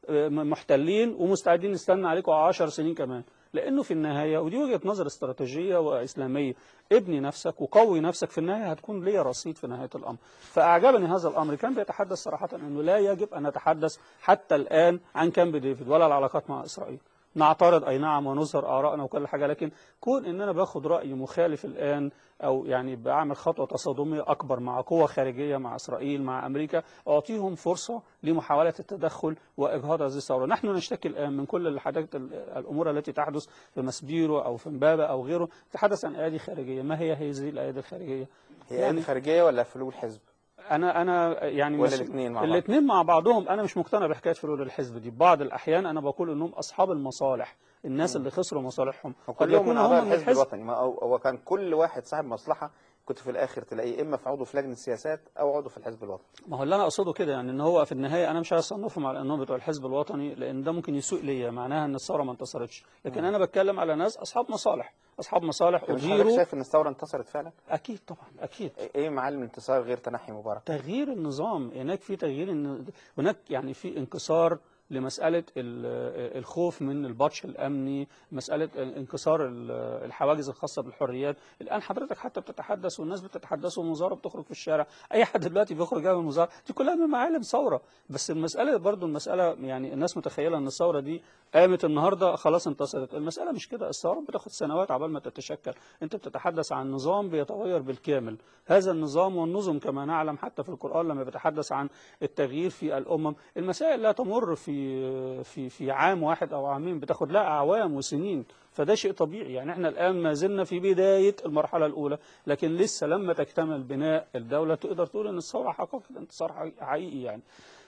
Speaker 3: محتلين ومستعدين نستنى عليكم 10 سنين كمان، لأنه في النهاية ودي وجهة نظر استراتيجية وإسلامية، ابني نفسك وقوي نفسك، في النهاية هتكون ليا رصيد في نهاية الأمر. فأعجبني هذا الأمر. كان بيتحدث صراحة أنه لا يجب أن نتحدث حتى الآن عن كامب ديفيد ولا العلاقات مع إسرائيل. نعترض أي نعم ونظهر آرائنا وكل حاجة، لكن كون إن أنا باخد رأي مخالف الآن أو يعني بعمل خطوة تصادمية أكبر مع قوة خارجية، مع إسرائيل، مع أمريكا، أعطيهم فرصة لمحاولة التدخل وإجهاض هذه الثورة. نحن نشتكي الآن من كل الأمور التي تحدث في مسبيرو أو في امبابة أو غيره، تحدث عن أيادي خارجية. ما هي هذه الأيادي الخارجية؟
Speaker 2: هي أيادي خارجية ولا فلول حزب؟
Speaker 3: أنا يعني
Speaker 2: ولا الاثنين
Speaker 3: مع بعضهم. أنا مش مقتنع بحكاية فلول الحزب دي. بعض الأحيان أنا بقول إنهم أصحاب المصالح، الناس اللي خسروا مصالحهم
Speaker 2: قد يكونوا هم من الحزب الوطني. هو كان كل واحد صاحب مصلحة كنت في الاخر تلاقيه اما في عضو في لجنه السياسات او عضو في الحزب الوطني.
Speaker 3: ما هو اللي انا اقصده كده يعني ان هو في النهايه انا مش عايز اصنفهم على انهم بتوع الحزب الوطني، لان ده ممكن يسوء ليا، معناها ان الثوره ما انتصرتش، لكن انا بتكلم على ناس اصحاب مصالح، اصحاب مصالح
Speaker 2: مش حضرتك
Speaker 3: اديروا.
Speaker 2: شايف ان الثوره انتصرت فعلا؟
Speaker 3: اكيد طبعا اكيد.
Speaker 2: ايه معالم الانتصار غير تنحي مبارك؟
Speaker 3: تغيير النظام، هناك في تغيير، هناك يعني في انكسار لمسألة الخوف من البطش الأمني، مسألة انكسار الحواجز الخاصة بالحريات. الآن حضرتك حتى بتتحدث والناس بتتحدث ومظاهرة بتخرج في الشارع، أي حد دلوقتي بيخرج يعمل مظاهرة، دي كلها من معالم ثورة. بس المسألة برضو المسألة يعني الناس متخيلة أن الثورة دي قامت النهاردة خلاص انتصرت، المسألة مش كده، الثورة بتاخد سنوات عبال ما تتشكل. أنت بتتحدث عن نظام بيتغير بالكامل، هذا النظام والنظم كما نعلم حتى في القرآن لما بيتحدث عن التغيير في الأمم، المسائل لا تمر في عام واحد أو عامين، بتاخد لها أعوام وسنين، فده شيء طبيعي. يعني احنا الآن ما زلنا في بداية المرحلة الأولى، لكن لسه لما تكتمل بناء الدولة تقدر تقول أن الثورة حققت انتصار حقيقي يعني.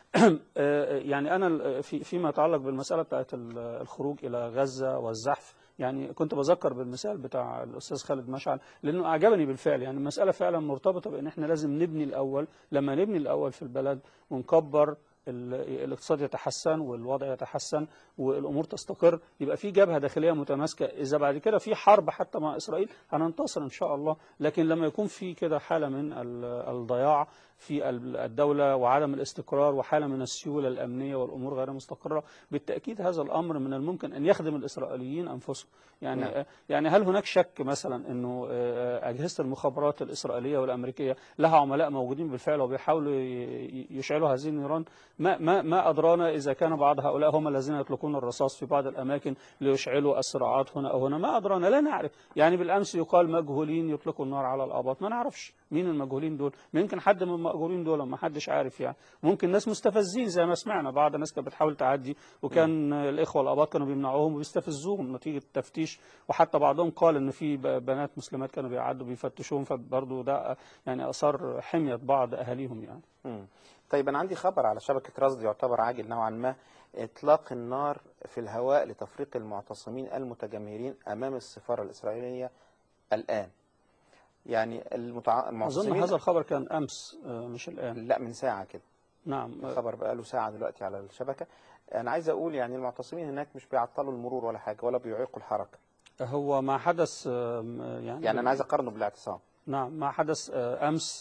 Speaker 3: يعني أنا فيما يتعلق بالمسألة بتاعت الخروج إلى غزة والزحف، يعني كنت بذكر بالمثال بتاع الأستاذ خالد مشعل لأنه أعجبني بالفعل. يعني المسألة فعلا مرتبطة بأن احنا لازم نبني الأول، لما نبني الأول في البلد ونكبر الاقتصاد يتحسن والوضع يتحسن والامور تستقر، يبقى في جبهه داخليه متماسكه، اذا بعد كده في حرب حتى مع اسرائيل هننتصر ان شاء الله. لكن لما يكون في كده حاله من الضياع في الدوله وعدم الاستقرار وحاله من السيوله الامنيه والامور غير مستقره، بالتاكيد هذا الامر من الممكن ان يخدم الاسرائيليين انفسهم. يعني
Speaker 2: نعم.
Speaker 3: يعني هل هناك شك مثلا انه اجهزه المخابرات الاسرائيليه والامريكيه لها عملاء موجودين بالفعل وبيحاولوا يشعلوا هذه النيران؟ ما أدرانا إذا كان بعض هؤلاء هم الذين يطلقون الرصاص في بعض الأماكن ليشعلوا الصراعات هنا أو هنا، ما أدرانا، لا نعرف. يعني بالأمس يقال مجهولين يطلقوا النار على الآباط، ما نعرفش مين المجهولين دول، يمكن حد من المأجورين دول ما حدش عارف يعني، ممكن ناس مستفزين زي ما سمعنا، بعض الناس كانت بتحاول تعدي وكان الإخوة الآباط كانوا بيمنعوهم وبيستفزوهم نتيجة التفتيش، وحتى بعضهم قال إن في بنات مسلمات كانوا بيعدوا بيفتشوهم، فبرضه ده يعني أثار حمية بعض أهاليهم يعني.
Speaker 2: طيب أنا عندي خبر على شبكة رصد يعتبر عاجل نوعا ما، إطلاق النار في الهواء لتفريق المعتصمين المتجمهرين أمام السفارة الإسرائيلية الآن. يعني
Speaker 3: أظن
Speaker 2: المعتصمين،
Speaker 3: هذا الخبر كان أمس مش الآن.
Speaker 2: لا من ساعة كده.
Speaker 3: نعم.
Speaker 2: الخبر بقاله ساعة دلوقتي على الشبكة. أنا عايز أقول يعني المعتصمين هناك مش بيعطلوا المرور ولا حاجة ولا بيعيقوا الحركة.
Speaker 3: هو ما حدث
Speaker 2: يعني أنا عايز أقارنه بالاعتصام.
Speaker 3: نعم، ما حدث أمس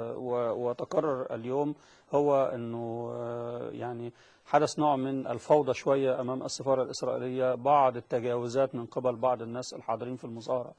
Speaker 3: وتكرر اليوم هو أنه يعني حدث نوع من الفوضى شوية أمام السفارة الإسرائيلية، بعض التجاوزات من قبل بعض الناس الحاضرين في المظاهرة.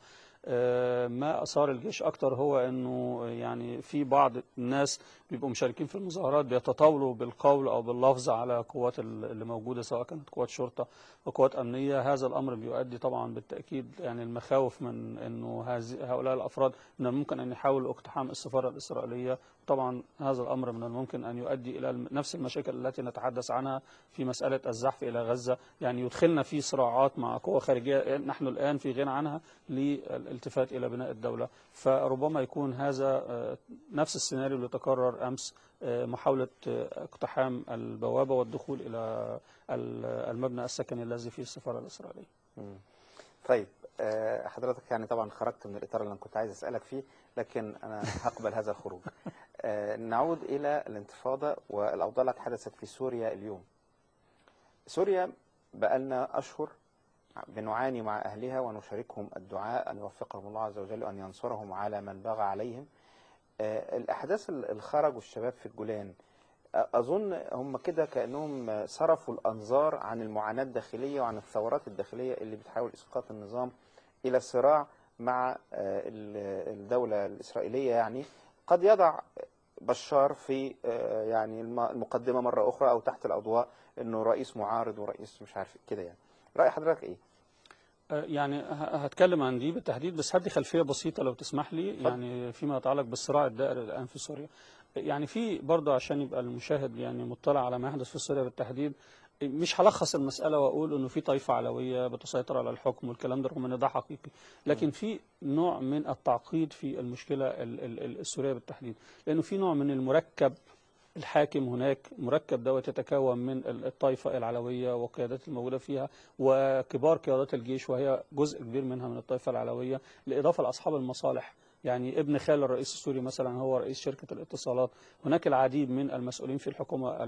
Speaker 3: ما أثار الجيش أكتر هو أنه يعني في بعض الناس بيبقوا مشاركين في المظاهرات بيتطاولوا بالقول أو باللفظ على قوات اللي موجودة، سواء كانت قوات شرطة وقوات أمنية. هذا الأمر بيؤدي طبعا بالتأكيد يعني المخاوف من أنه هؤلاء الأفراد من الممكن أن يحاولوا اقتحام السفارة الإسرائيلية. طبعا هذا الأمر من الممكن أن يؤدي إلى نفس المشاكل التي نتحدث عنها في مسألة الزحف إلى غزة، يعني يدخلنا في صراعات مع قوى خارجية نحن الآن في غنى عنها للالتفات إلى بناء الدولة. فربما يكون هذا نفس السيناريو اللي تكرر أمس، محاولة اقتحام البوابة والدخول إلى المبنى السكني الذي فيه السفارة الإسرائيلية.
Speaker 2: طيب حضرتك يعني طبعا خرجت من الإطار اللي أنا كنت عايز أسألك فيه، لكن أنا هقبل هذا الخروج. نعود إلى الانتفاضة والأوضاع التي حدثت في سوريا اليوم. سوريا بقالنا أشهر بنعاني مع أهلها ونشاركهم الدعاء أن يوفقهم الله عز وجل وأن ينصرهم على من بغى عليهم. الأحداث اللي خرجوا الشباب في الجولان، أظن هم كده كأنهم صرفوا الأنظار عن المعاناة الداخلية وعن الثورات الداخلية اللي بتحاول إسقاط النظام إلى صراع مع الدولة الإسرائيلية. يعني قد يضع بشار في يعني المقدمة مرة أخرى أو تحت الأضواء أنه رئيس معارض ورئيس مش عارف كده. يعني رأي حضرتك إيه؟
Speaker 3: يعني هتكلم عن دي بالتحديد، بس هدي خلفية بسيطة لو تسمح لي. يعني فيما يتعلق بالصراع الدائر الآن في سوريا، يعني في برضه عشان يبقى المشاهد يعني مطلع على ما يحدث في سوريا بالتحديد، مش هلخص المسألة وأقول إنه في طائفة علوية بتسيطر على الحكم والكلام ده، رغم إن ده حقيقي، لكن في نوع من التعقيد في المشكلة السورية بالتحديد، لأنه في نوع من المركب الحاكم هناك. مركب دوت يتكون من الطائفة العلوية وقيادات الموجودة فيها وكبار قيادات الجيش، وهي جزء كبير منها من الطائفة العلوية، بالإضافة لأصحاب المصالح يعني ابن خال الرئيس السوري مثلا هو رئيس شركة الاتصالات. هناك العديد من المسؤولين في الحكومة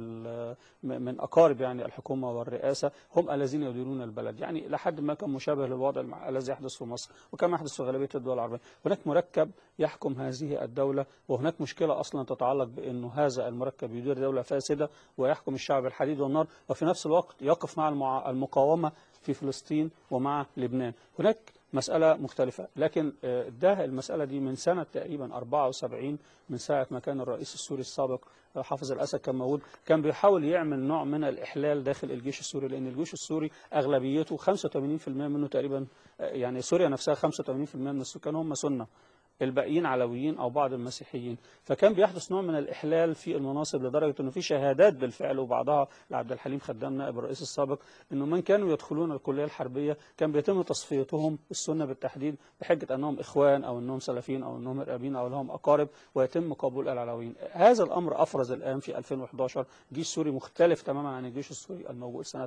Speaker 3: من أقارب يعني الحكومة والرئاسة هم الذين يديرون البلد، يعني لحد ما كان مشابه للوضع الذي يحدث في مصر وكما يحدث في غالبية الدول العربية. هناك مركب يحكم هذه الدولة، وهناك مشكلة أصلا تتعلق بأنه هذا المركب يدير دولة فاسدة ويحكم الشعب بالحديد والنار، وفي نفس الوقت يقف مع المقاومة في فلسطين ومع لبنان. هناك مسألة مختلفة، لكن ده المسألة دي من سنة تقريبا 74 من ساعة ما كان الرئيس السوري السابق حافظ الأسد كان موجود، كان بيحاول يعمل نوع من الإحلال داخل الجيش السوري، لأن الجيش السوري أغلبيته 85% منه تقريبا، يعني سوريا نفسها 85% من السكان هم سنة، الباقيين علويين أو بعض المسيحيين. فكان بيحدث نوع من الإحلال في المناصب لدرجة أنه في شهادات بالفعل، وبعضها لعبد الحليم خدام نائب الرئيس السابق، أنه من كانوا يدخلون الكلية الحربية كان بيتم تصفيتهم السنة بالتحديد بحجة أنهم إخوان أو أنهم سلفيين أو أنهم إرهابيين أو لهم أقارب، ويتم قبول العلويين. هذا الأمر أفرز الآن في 2011 جيش سوري مختلف تماما عن الجيش السوري الموجود سنة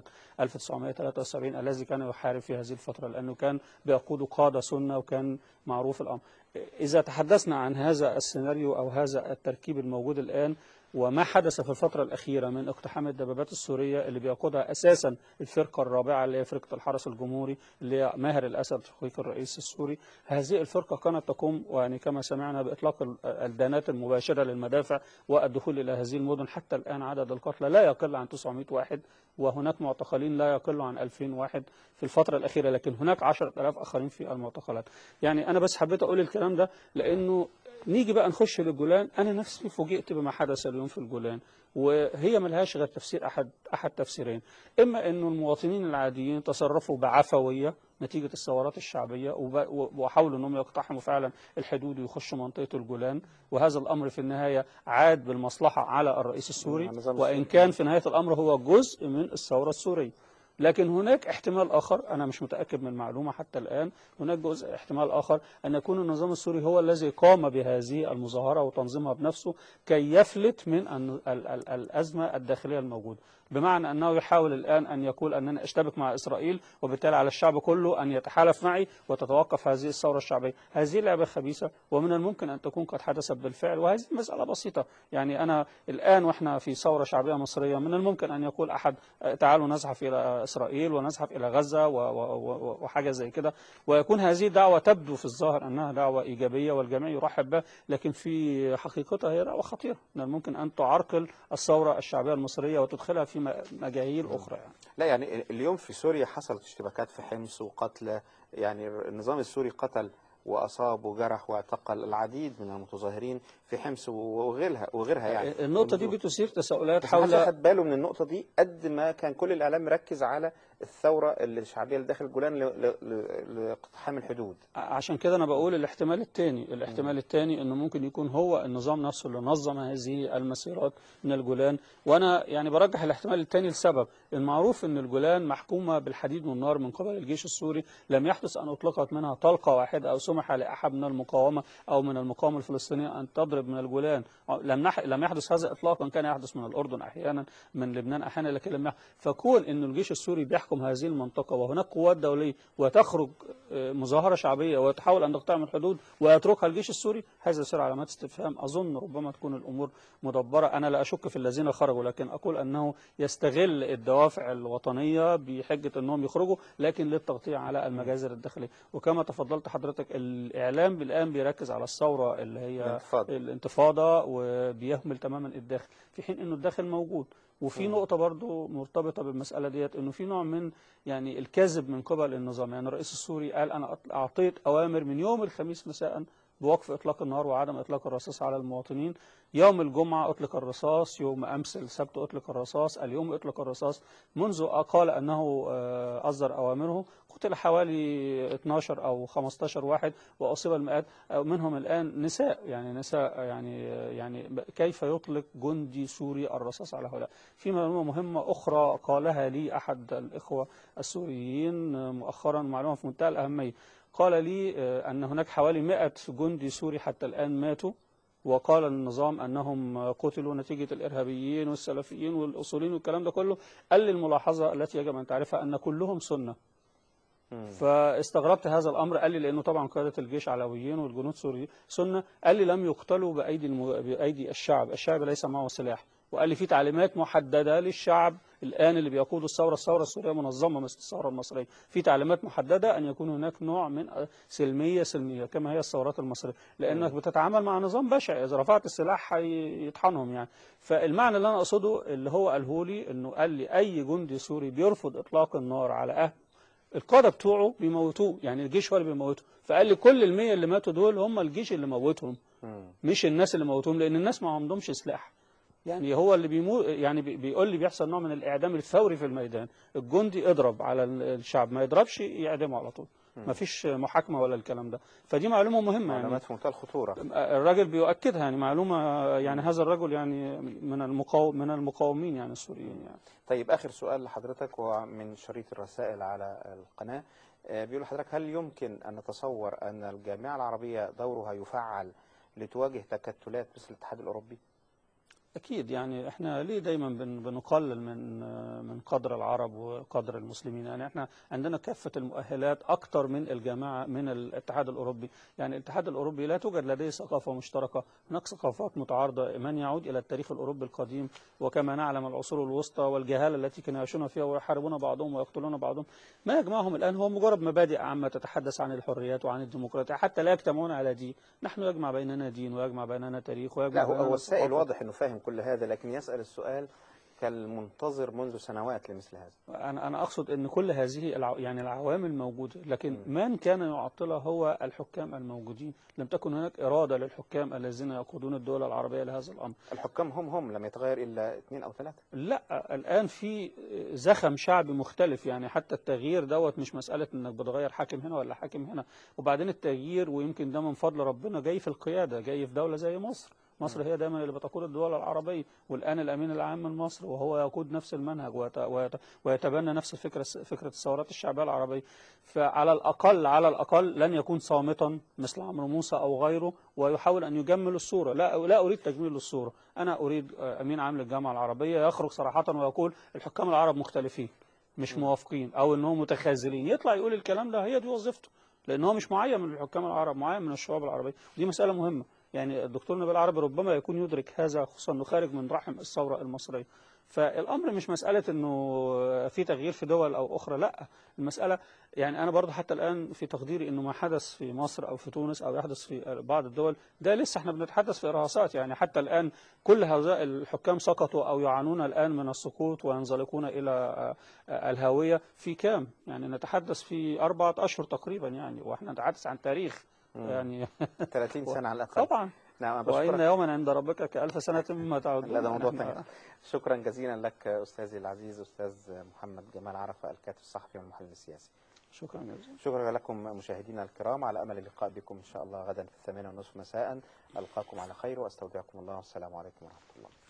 Speaker 3: 1973 الذي كان يحارب في هذه الفترة، لأنه كان بيقود قادة سنة وكان معروف الأمر. إذا تحدثنا عن هذا السيناريو أو هذا التركيب الموجود الآن وما حدث في الفترة الأخيرة من اقتحام الدبابات السورية اللي بيقودها أساسا الفرقة الرابعة اللي هي فرقة الحرس الجمهوري اللي هي ماهر الأسد شقيق الرئيس السوري، هذه الفرقة كانت تقوم يعني كما سمعنا بإطلاق الدانات المباشرة للمدافع والدخول إلى هذه المدن. حتى الآن عدد القتلى لا يقل عن 900 واحد، وهناك معتقلين لا يقل عن 2000 واحد في الفترة الأخيرة، لكن هناك 10,000 آخرين في المعتقلات. يعني أنا بس حبيت أقول الكلام ده لأنه نيجي بقى نخش للجولان. أنا نفسي فوجئت بما حدث اليوم في الجولان، وهي ملهاش غير تفسير أحد تفسيرين: إما أنه المواطنين العاديين تصرفوا بعفوية نتيجة الثورات الشعبية وحاولوا أنهم يقتحموا فعلا الحدود ويخشوا منطقة الجولان، وهذا الأمر في النهاية عاد بالمصلحة على الرئيس السوري، وإن كان في نهاية الأمر هو جزء من الثورة السورية. لكن هناك احتمال آخر، أنا مش متأكد من المعلومة حتى الآن، هناك احتمال آخر أن يكون النظام السوري هو الذي قام بهذه المظاهرة وتنظيمها بنفسه كي يفلت من الأزمة الداخلية الموجودة، بمعنى أنه يحاول الآن أن يقول أننا اشتبك مع إسرائيل وبالتالي على الشعب كله أن يتحالف معي وتتوقف هذه الثورة الشعبية. هذه لعبة خبيثة ومن الممكن أن تكون قد حدثت بالفعل، وهذه مسألة بسيطة. يعني أنا الآن وإحنا في ثورة شعبية مصرية من الممكن أن يقول أحد تعالوا نزحف إلى إسرائيل ونزحف إلى غزة وحاجة زي كده، ويكون هذه دعوة تبدو في الظاهر أنها دعوة إيجابية والجميع يرحب بها، لكن في حقيقتها هي دعوة خطيرة من الممكن أن تعرقل الثورة الشعبية المصرية وتدخلها في مجاهيل أخرى. يعني
Speaker 2: لا، يعني اليوم في سوريا حصلت اشتباكات في حمص وقتلى، يعني النظام السوري قتل وأصاب وجرح واعتقل العديد من المتظاهرين في حمص وغيرها يعني.
Speaker 3: النقطة دي بتثير تساؤلات
Speaker 2: حول خد باله من النقطة دي قد ما كان كل الإعلام مركز على الثورة الشعبية اللي داخل الجولان لاقتحام الحدود.
Speaker 3: عشان كده أنا بقول الاحتمال الثاني إنه ممكن يكون هو النظام نفسه اللي نظم هذه المسيرات من الجولان، وأنا يعني برجح الاحتمال الثاني لسبب: المعروف إن الجولان محكومة بالحديد والنار من قبل الجيش السوري، لم يحدث أن أطلقت منها طلقة واحدة أو سمح لأحد من المقاومة أو من المقاومة الفلسطينية أن تضرب من الجولان. لم يحدث هذا إطلاقا، كان يحدث من الأردن أحيانا، من لبنان أحيانا، لكن لم يحدث. فكون إن الجيش السوري بيحكم هذه المنطقة وهناك قوات دولية وتخرج مظاهرة شعبية وتحاول أن تقتحم الحدود ويتركها الجيش السوري، هذا يصير علامات استفهام. أظن ربما تكون الأمور مدبرة. أنا لا أشك في الذين خرجوا، لكن أقول أنه يستغل الدوافع الوطنية بحجة أنهم يخرجوا لكن للتغطية على المجازر الداخلية. وكما تفضلت حضرتك، الإعلام الآن بيركز على الثورة اللي هي الانتفاضة وبيهمل تماما الداخل، في حين أنه الداخل موجود. وفي نقطة برضو مرتبطة بالمسألة ديت، أنه في نوع من يعني الكذب من قبل النظام. يعني الرئيس السوري قال أنا أعطيت أوامر من يوم الخميس مساء بوقف إطلاق النار وعدم إطلاق الرصاص على المواطنين، يوم الجمعة أطلق الرصاص، يوم أمس السبت أطلق الرصاص، اليوم أطلق الرصاص. منذ قال أنه أصدر أوامره قتل حوالي 12 أو 15 واحد وأصيب المئات، منهم الآن نساء. يعني كيف يطلق جندي سوري الرصاص على هؤلاء؟ في معلومة مهمة أخرى قالها لي أحد الإخوة السوريين مؤخرا، معلومة في منتهى الأهمية. قال لي أن هناك حوالي 100 جندي سوري حتى الآن ماتوا، وقال النظام أنهم قتلوا نتيجة الإرهابيين والسلفيين والأصوليين والكلام ده كله. قال لي الملاحظة التي يجب أن تعرفها أن كلهم سنة، فاستغربت هذا الامر. قال لي لانه طبعا قاده الجيش علويين والجنود سوري سنه. قال لي لم يقتلوا بايدي الشعب، الشعب ليس معه سلاح. وقال لي في تعليمات محدده للشعب الان اللي بيقود الثوره السوريه منظمه مثل الثوره المصريه، في تعليمات محدده ان يكون هناك نوع من سلميه كما هي الثورات المصريه، لانك بتتعامل مع نظام بشع، اذا رفعت السلاح هيطحنهم يعني. فالمعنى اللي انا اقصده اللي هو قاله لي انه قال لي اي جندي سوري بيرفض اطلاق النار على اهل القاده بتوعه بيموتوه، يعني الجيش هو اللي بيموته. فقال لي كل ال100 اللي ماتوا دول هم الجيش اللي موتهم، مش الناس اللي موتوهم، لان الناس ما عندهمش سلاح. يعني هو اللي بيموت، يعني بيقول لي بيحصل نوع من الاعدام الفوري في الميدان. الجندي اضرب على الشعب، ما يضربش يعدمه على طول، ما فيش محاكمه ولا الكلام ده. فدي معلومه مهمه، يعني
Speaker 2: معلومات في منتهى الخطوره.
Speaker 3: الراجل بيؤكدها، يعني معلومه، يعني هذا الرجل يعني من المقاومين يعني السوريين يعني.
Speaker 2: طيب آخر سؤال لحضرتك ومن شريط الرسائل على القناة، بيقول لحضرتك هل يمكن أن نتصور أن الجامعة العربية دورها يفعل لتواجه تكتلات مثل الاتحاد الأوروبي؟
Speaker 3: أكيد، يعني إحنا ليه دايما بنقلل من قدر العرب وقدر المسلمين؟ يعني إحنا عندنا كافة المؤهلات أكتر من الجماعة من الاتحاد الأوروبي. يعني الاتحاد الأوروبي لا توجد لديه ثقافة مشتركة، هناك ثقافات متعارضة. من يعود إلى التاريخ الأوروبي القديم وكما نعلم العصور الوسطى والجهالة التي كانوا يعيشون فيها ويحاربون بعضهم ويقتلون بعضهم، ما يجمعهم الآن هو مجرد مبادئ عامة تتحدث عن الحريات وعن الديمقراطية، حتى لا يجتمعون على دين. نحن يجمع بيننا دين ويجمع بيننا تاريخ ويجمع
Speaker 2: لا، هو
Speaker 3: بيننا
Speaker 2: السائل
Speaker 3: ثقافة.
Speaker 2: واضح أنه فاهم كل هذا، لكن يسأل السؤال كالمنتظر منذ سنوات لمثل هذا.
Speaker 3: أنا أقصد أن كل هذه يعني العوامل موجودة، لكن من كان يعطلها هو الحكام الموجودين. لم تكن هناك إرادة للحكام الذين يقودون الدول العربية لهذا الأمر.
Speaker 2: الحكام هم لم يتغير إلا 2 أو 3.
Speaker 3: لا، الآن في زخم شعبي مختلف، يعني حتى التغيير دوت مش مسألة أنك بتغير حاكم هنا ولا حاكم هنا. وبعدين التغيير، ويمكن ده من فضل ربنا، جاي في القيادة، جاي في دولة زي مصر. مصر هي دايما اللي بتقود الدول العربية، والآن الأمين العام من مصر وهو يقود نفس المنهج ويتبنى نفس فكرة الثورات الشعبية العربية. فعلى الأقل لن يكون صامتا مثل عمرو موسى أو غيره ويحاول أن يجمل الصورة. لا أريد تجميل الصورة. أنا أريد أمين عام للجامعة العربية يخرج صراحة ويقول الحكام العرب مختلفين، مش موافقين، أو أنهم متخاذلين، يطلع يقول الكلام ده. هي دي وظيفته، لأن هو مش معين من الحكام العرب، معين من الشعوب العربية. ودي مسألة مهمة. يعني الدكتور نبيل عربي ربما يكون يدرك هذا، خصوصا انه خارج من رحم الثوره المصريه. فالامر مش مساله انه في تغيير في دول او اخرى، لا. المساله يعني انا برضه حتى الان في تقديري انه ما حدث في مصر او في تونس او يحدث في بعض الدول ده لسه احنا بنتحدث في ارهاصات. يعني حتى الان كل هؤلاء الحكام سقطوا او يعانون الان من السقوط وينزلقون الى الهاويه في كام؟ يعني نتحدث في 4 أشهر تقريبا، يعني واحنا نتحدث عن تاريخ يعني
Speaker 2: 30 سنة على الأقل.
Speaker 3: طبعا.
Speaker 2: نعم،
Speaker 3: وإن يوما عند ربك كألف سنة مما تعودون.
Speaker 2: لا، ده موضوع ثاني. شكرا جزيلا لك أستاذي العزيز أستاذ محمد جمال عرفة، الكاتب الصحفي والمحلل السياسي.
Speaker 3: شكرا جزيلا.
Speaker 2: شكرا لكم مشاهدينا الكرام، على أمل اللقاء بكم إن شاء الله غدا في 8:30 مساء. ألقاكم على خير وأستودعكم الله، والسلام عليكم ورحمة الله.